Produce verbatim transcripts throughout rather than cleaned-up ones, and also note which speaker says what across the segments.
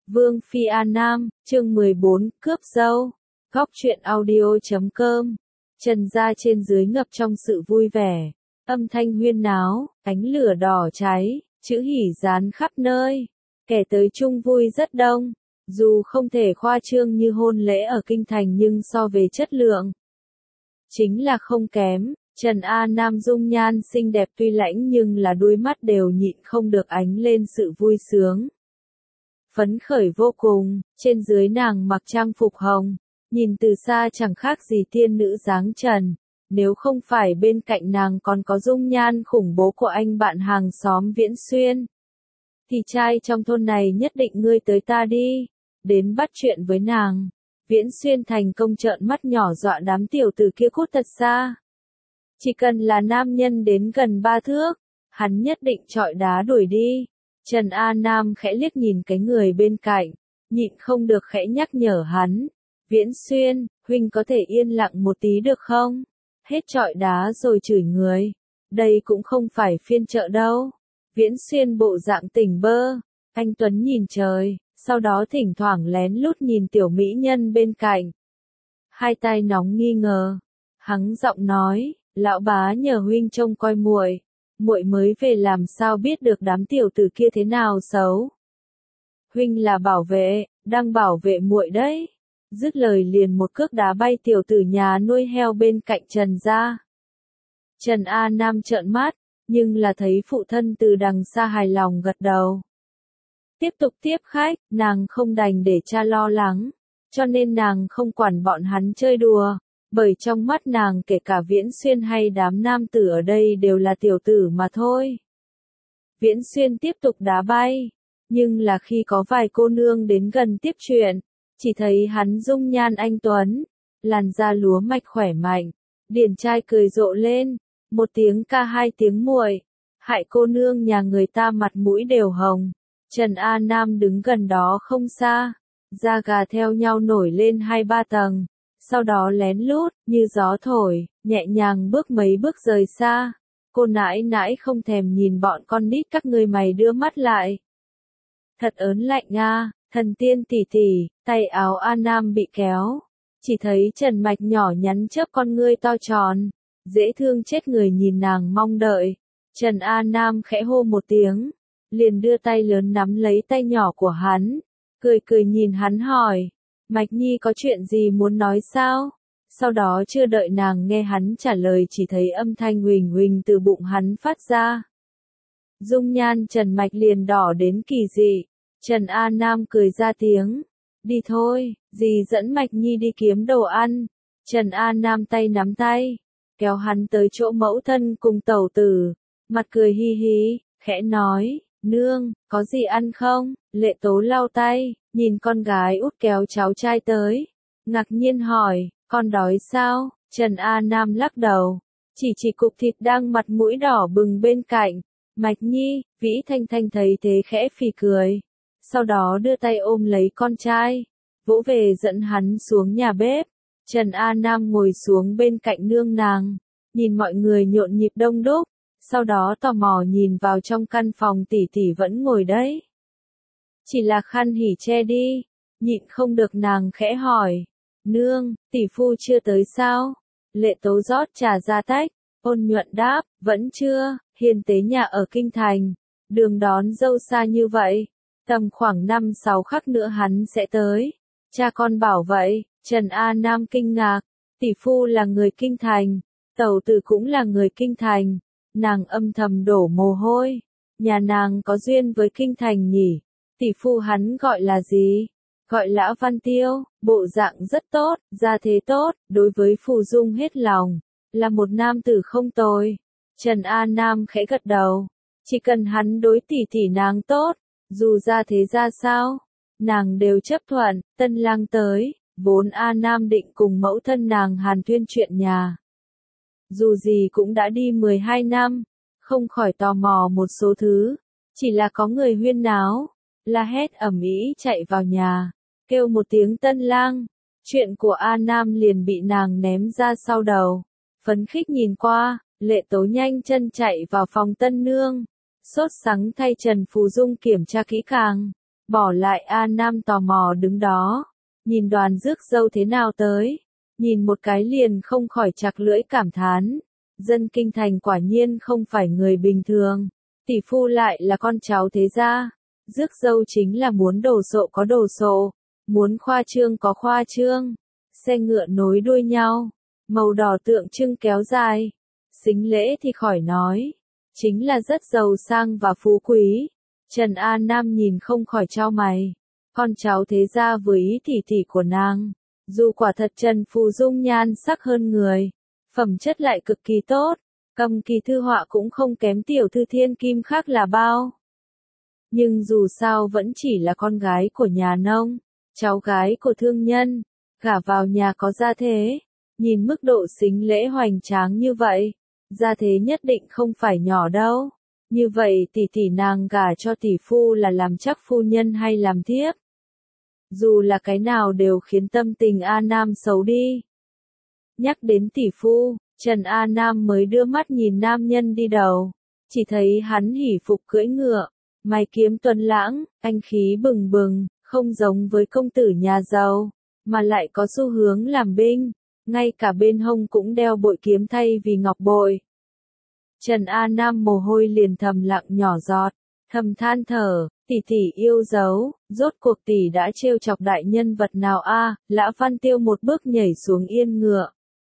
Speaker 1: Vương Phi A Nam, chương mười bốn, cướp dâu. Góc truyện audio chấm com. Trần gia trên dưới ngập trong sự vui vẻ, âm thanh huyên náo, ánh lửa đỏ cháy, chữ hỉ dán khắp nơi. Kẻ tới chung vui rất đông, dù không thể khoa trương như hôn lễ ở kinh thành nhưng so về chất lượng, chính là không kém. Trần A Nam dung nhan xinh đẹp tuy lãnh nhưng là đuôi mắt đều nhịn không được ánh lên sự vui sướng. Phấn khởi vô cùng, trên dưới nàng mặc trang phục hồng, nhìn từ xa chẳng khác gì tiên nữ dáng trần. Nếu không phải bên cạnh nàng còn có dung nhan khủng bố của anh bạn hàng xóm Viễn Xuyên, thì trai trong thôn này nhất định ngươi tới ta đi, đến bắt chuyện với nàng. Viễn Xuyên thành công trợn mắt nhỏ dọa đám tiểu tử kia cút thật xa. Chỉ cần là nam nhân đến gần ba thước, hắn nhất định chọi đá đuổi đi. Trần A Nam khẽ liếc nhìn cái người bên cạnh, nhịn không được khẽ nhắc nhở hắn. Viễn Xuyên, huynh có thể yên lặng một tí được không? Hết chọi đá rồi chửi người. Đây cũng không phải phiên chợ đâu. Viễn Xuyên bộ dạng tỉnh bơ. Anh Tuấn nhìn trời, sau đó thỉnh thoảng lén lút nhìn tiểu mỹ nhân bên cạnh. Hai tai nóng nghi ngờ. Hắng giọng nói, lão bá nhờ huynh trông coi muội. Muội mới về làm sao biết được đám tiểu tử kia thế nào xấu. Huynh là bảo vệ, đang bảo vệ muội đấy. Dứt lời liền một cước đá bay tiểu tử nhà nuôi heo bên cạnh Trần ra. Trần A Nam trợn mắt, nhưng là thấy phụ thân từ đằng xa hài lòng gật đầu. Tiếp tục tiếp khách, nàng không đành để cha lo lắng, cho nên nàng không quản bọn hắn chơi đùa. Bởi trong mắt nàng kể cả Viễn Xuyên hay đám nam tử ở đây đều là tiểu tử mà thôi. Viễn Xuyên tiếp tục đá bay, nhưng là khi có vài cô nương đến gần tiếp chuyện, chỉ thấy hắn dung nhan anh tuấn, làn da lúa mạch khỏe mạnh, điển trai cười rộ lên, một tiếng ca hai tiếng muội, hại cô nương nhà người ta mặt mũi đều hồng. Trần A Nam đứng gần đó không xa, da gà theo nhau nổi lên hai ba tầng. Sau đó lén lút, như gió thổi, nhẹ nhàng bước mấy bước rời xa. Cô nãi nãi không thèm nhìn bọn con nít các ngươi mày đưa mắt lại. Thật ớn lạnh a, thần tiên tỷ tỷ, tay áo A Nam bị kéo. Chỉ thấy Trần Mạch nhỏ nhắn chớp con ngươi to tròn. Dễ thương chết người nhìn nàng mong đợi. Trần A Nam khẽ hô một tiếng. Liền đưa tay lớn nắm lấy tay nhỏ của hắn. Cười cười nhìn hắn hỏi. Mạch Nhi có chuyện gì muốn nói sao? Sau đó chưa đợi nàng nghe hắn trả lời chỉ thấy âm thanh huỳnh huỳnh từ bụng hắn phát ra. Dung nhan Trần Mạch liền đỏ đến kỳ dị. Trần A Nam cười ra tiếng. Đi thôi, dì dẫn Mạch Nhi đi kiếm đồ ăn. Trần A Nam tay nắm tay, kéo hắn tới chỗ mẫu thân cùng tẩu tử. Mặt cười hi hi, khẽ nói, nương, có gì ăn không? Lệ Tố lau tay, nhìn con gái út kéo cháu trai tới. Ngạc nhiên hỏi, con đói sao? Trần A Nam lắc đầu, chỉ chỉ cục thịt đang mặt mũi đỏ bừng bên cạnh. Mạch Nhi, Vĩ Thanh Thanh thấy thế khẽ phì cười. Sau đó đưa tay ôm lấy con trai, vỗ về dẫn hắn xuống nhà bếp. Trần A Nam ngồi xuống bên cạnh nương nàng, nhìn mọi người nhộn nhịp đông đúc. Sau đó tò mò nhìn vào trong căn phòng tỷ tỷ vẫn ngồi đấy. Chỉ là khăn hỉ che đi, nhịn không được nàng khẽ hỏi. Nương, tỷ phu chưa tới sao? Lệ Tố rót trà ra tách, ôn nhuận đáp, vẫn chưa, hiền tế nhà ở kinh thành. Đường đón dâu xa như vậy, tầm khoảng năm sáu khắc nữa hắn sẽ tới. Cha con bảo vậy. Trần A Nam kinh ngạc, tỷ phu là người kinh thành, tẩu tử cũng là người kinh thành. Nàng âm thầm đổ mồ hôi, nhà nàng có duyên với kinh thành nhỉ? Tỷ phu hắn gọi là gì? Gọi Lã Văn Tiêu, bộ dạng rất tốt, gia thế tốt, đối với Phù Dung hết lòng, là một nam tử không tồi. Trần A Nam khẽ gật đầu, chỉ cần hắn đối tỷ tỷ nàng tốt, dù gia thế ra sao, nàng đều chấp thuận. Tân lang tới, vốn A Nam định cùng mẫu thân nàng hàn huyên chuyện nhà. Dù gì cũng đã đi mười hai năm, không khỏi tò mò một số thứ, chỉ là có người huyên náo, la hét ầm ĩ chạy vào nhà, kêu một tiếng tân lang, chuyện của A Nam liền bị nàng ném ra sau đầu. Phấn khích nhìn qua, Lệ Tố nhanh chân chạy vào phòng tân nương, sốt sắng thay Trần Phù Dung kiểm tra kỹ càng. bỏ lại A Nam tò mò đứng đó, nhìn đoàn rước dâu thế nào tới, nhìn một cái liền không khỏi chặt lưỡi cảm thán, dân kinh thành quả nhiên không phải người bình thường, tỷ phu lại là con cháu thế gia, rước dâu chính là muốn đồ sộ có đồ sộ, muốn khoa trương có khoa trương, xe ngựa nối đuôi nhau, màu đỏ tượng trưng kéo dài, sính lễ thì khỏi nói, chính là rất giàu sang và phú quý. Trần A Nam nhìn không khỏi chau mày, con cháu thế gia với ý tỷ tỷ của nàng, dù quả thật Trần Phù Dung nhan sắc hơn người, phẩm chất lại cực kỳ tốt, cầm kỳ thư họa cũng không kém tiểu thư thiên kim khác là bao. Nhưng dù sao vẫn chỉ là con gái của nhà nông, cháu gái của thương nhân, gả vào nhà có gia thế, nhìn mức độ sính lễ hoành tráng như vậy, gia thế nhất định không phải nhỏ đâu. Như vậy tỷ tỷ nàng gả cho tỷ phu là làm chắc phu nhân hay làm thiếp? Dù là cái nào đều khiến tâm tình A Nam xấu đi. Nhắc đến tỷ phu, Trần A Nam mới đưa mắt nhìn nam nhân đi đầu, chỉ thấy hắn hỉ phục cưỡi ngựa, mày kiếm tuấn lãng, anh khí bừng bừng, không giống với công tử nhà giàu, mà lại có xu hướng làm binh, ngay cả bên hông cũng đeo bội kiếm thay vì ngọc bội. Trần A Nam mồ hôi liền thầm lặng nhỏ giọt, thầm than thở, tỷ tỷ yêu dấu, rốt cuộc tỷ đã trêu chọc đại nhân vật nào a? Lã Văn Tiêu một bước nhảy xuống yên ngựa.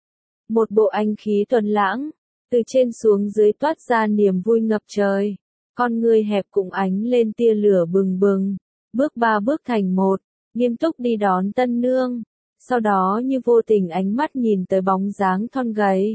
Speaker 1: Một bộ anh khí tuấn lãng, từ trên xuống dưới toát ra niềm vui ngập trời, con người hẹp cũng ánh lên tia lửa bừng bừng, bước ba bước thành một, nghiêm túc đi đón tân nương, sau đó như vô tình ánh mắt nhìn tới bóng dáng thon gầy.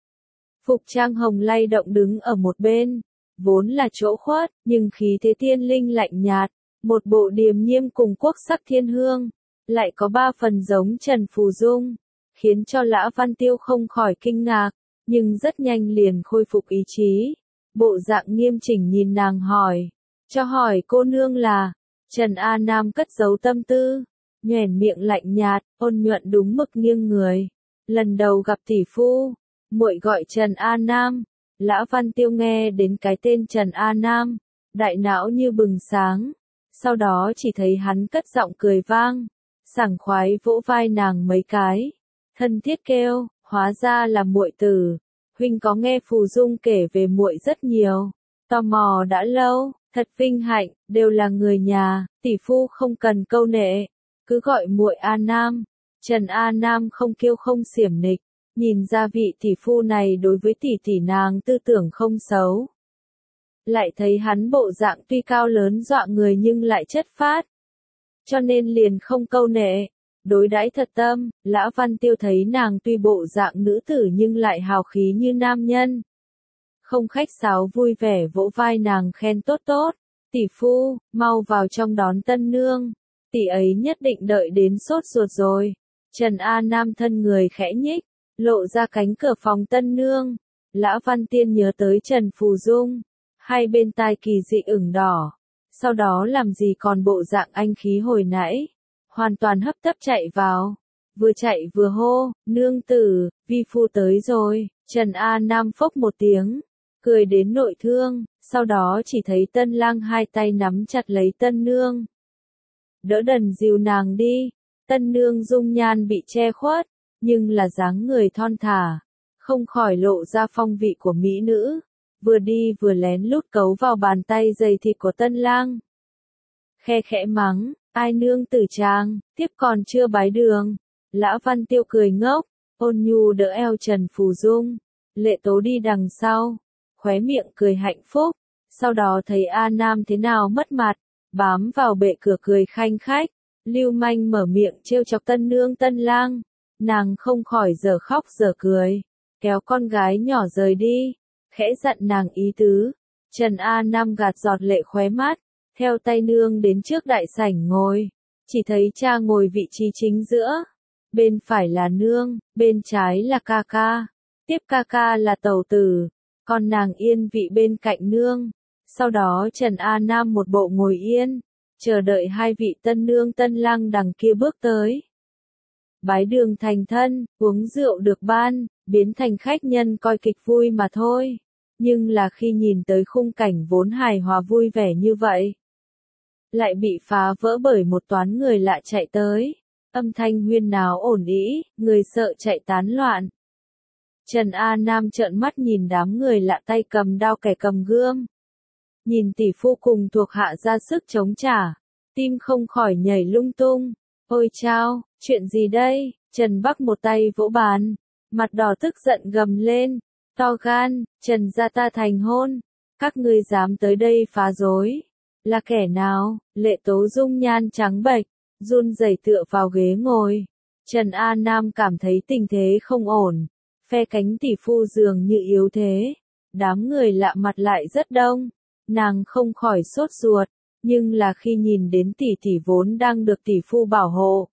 Speaker 1: Phục trang hồng lay động đứng ở một bên, vốn là chỗ khuất, nhưng khí thế tiên linh lạnh nhạt, một bộ điềm nhiêm cùng quốc sắc thiên hương, lại có ba phần giống Trần Phù Dung, khiến cho Lã Văn Tiêu không khỏi kinh ngạc, nhưng rất nhanh liền khôi phục ý chí, bộ dạng nghiêm chỉnh nhìn nàng hỏi, cho hỏi cô nương là, Trần A Nam cất giấu tâm tư, nhoẻn miệng lạnh nhạt, ôn nhuận đúng mực nghiêng người, lần đầu gặp tỷ phu. Muội gọi Trần A Nam. Lã Văn Tiêu nghe đến cái tên Trần A Nam, đại não như bừng sáng, sau đó chỉ thấy hắn cất giọng cười vang, sảng khoái vỗ vai nàng mấy cái, thân thiết kêu, hóa ra là muội tử, huynh có nghe Phù Dung kể về muội rất nhiều, tò mò đã lâu, thật vinh hạnh, đều là người nhà, tỷ phu không cần câu nệ, cứ gọi muội A Nam. Trần A Nam không kiêu không xiểm nịch. Nhìn ra vị tỷ phu này đối với tỷ tỷ nàng tư tưởng không xấu. Lại thấy hắn bộ dạng tuy cao lớn dọa người nhưng lại chất phát. Cho nên liền không câu nệ, đối đãi thật tâm, Lã Văn Tiêu thấy nàng tuy bộ dạng nữ tử nhưng lại hào khí như nam nhân. Không khách sáo vui vẻ vỗ vai nàng khen tốt tốt, tỷ phu, mau vào trong đón tân nương, tỷ ấy nhất định đợi đến sốt ruột rồi. Trần A Nam thân người khẽ nhích, lộ ra cánh cửa phòng tân nương, Lã Văn Tiên nhớ tới Trần Phù Dung, hai bên tai kỳ dị ửng đỏ, sau đó làm gì còn bộ dạng anh khí hồi nãy, hoàn toàn hấp tấp chạy vào, vừa chạy vừa hô, nương tử, vi phu tới rồi, Trần A Nam phốc một tiếng, cười đến nội thương, sau đó chỉ thấy tân lang hai tay nắm chặt lấy tân nương. Đỡ đần dìu nàng đi, tân nương dung nhan bị che khuất, nhưng là dáng người thon thả, không khỏi lộ ra phong vị của mỹ nữ, vừa đi vừa lén lút cấu vào bàn tay dày thịt của tân lang. Khe khẽ mắng, ai nương tử trang, tiếp còn chưa bái đường. Lã Văn Tiêu cười ngốc, ôn nhu đỡ eo Trần Phù Dung, lệ tố đi đằng sau, khóe miệng cười hạnh phúc, sau đó thấy A Nam thế nào mất mặt, bám vào bệ cửa cười khanh khách, lưu manh mở miệng trêu chọc tân nương tân lang. Nàng không khỏi dở khóc dở cười, kéo con gái nhỏ rời đi, khẽ dặn nàng ý tứ. Trần A Nam gạt giọt lệ khóe mắt, theo tay nương đến trước đại sảnh ngồi, chỉ thấy cha ngồi vị trí chính giữa, bên phải là nương, bên trái là ca ca, tiếp ca ca là tẩu tử, còn nàng yên vị bên cạnh nương. Sau đó Trần A Nam một bộ ngồi yên, chờ đợi hai vị tân nương tân lang đằng kia bước tới. Bái đường thành thân, uống rượu được ban, biến thành khách nhân coi kịch vui mà thôi. Nhưng là khi nhìn tới khung cảnh vốn hài hòa vui vẻ như vậy, lại bị phá vỡ bởi một toán người lạ chạy tới. Âm thanh huyên náo ồn ĩ, người sợ chạy tán loạn. Trần A Nam trợn mắt nhìn đám người lạ tay cầm đao kẻ cầm gươm. Nhìn tỷ phu cùng thuộc hạ ra sức chống trả, tim không khỏi nhảy lung tung. Ôi chao, chuyện gì đây? Trần Bắc một tay vỗ bàn, mặt đỏ tức giận gầm lên. To gan, Trần gia ta thành hôn. Các ngươi dám tới đây phá rối. Là kẻ nào? Lệ Tố Dung nhan trắng bệch, run rẩy tựa vào ghế ngồi. Trần A Nam cảm thấy tình thế không ổn. Phe cánh tỷ phu dường như yếu thế. Đám người lạ mặt lại rất đông. Nàng không khỏi sốt ruột. Nhưng là khi nhìn đến tỷ tỷ vốn đang được tỷ phu bảo hộ.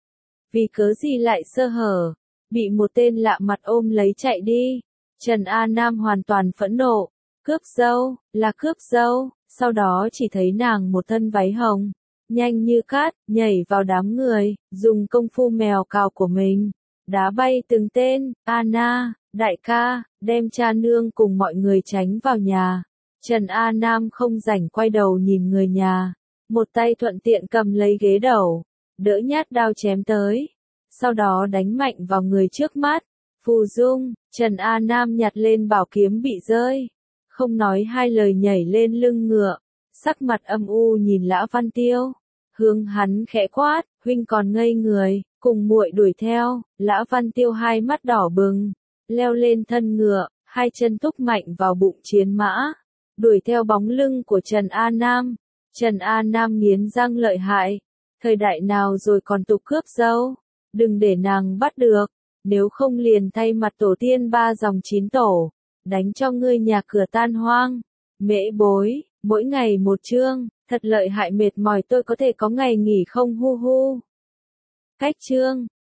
Speaker 1: Vì cớ gì lại sơ hở. Bị một tên lạ mặt ôm lấy chạy đi. Trần A Nam hoàn toàn phẫn nộ. Cướp dâu, là cướp dâu. Sau đó chỉ thấy nàng một thân váy hồng. Nhanh như cát, nhảy vào đám người. Dùng công phu mèo cào của mình. Đá bay từng tên. Anna, đại ca, đem cha nương cùng mọi người tránh vào nhà. Trần A Nam không rảnh quay đầu nhìn người nhà. Một tay thuận tiện cầm lấy ghế đầu. Đỡ nhát đao chém tới. Sau đó đánh mạnh vào người trước mắt. Phù Dung, Trần A Nam nhặt lên bảo kiếm bị rơi. Không nói hai lời nhảy lên lưng ngựa. Sắc mặt âm u nhìn Lã Văn Tiêu. Hướng hắn khẽ quát, huynh còn ngây người, cùng muội đuổi theo. Lã Văn Tiêu hai mắt đỏ bừng. Leo lên thân ngựa, hai chân thúc mạnh vào bụng chiến mã. Đuổi theo bóng lưng của Trần A Nam. Trần A Nam nghiến răng lợi hại. Thời đại nào rồi còn tục cướp dâu. Đừng để nàng bắt được. Nếu không liền thay mặt tổ tiên ba dòng chín tổ. Đánh cho ngươi nhà cửa tan hoang. Mễ bối, mỗi ngày một chương. Thật lợi hại mệt mỏi tôi có thể có ngày nghỉ không hu hu. Cách chương.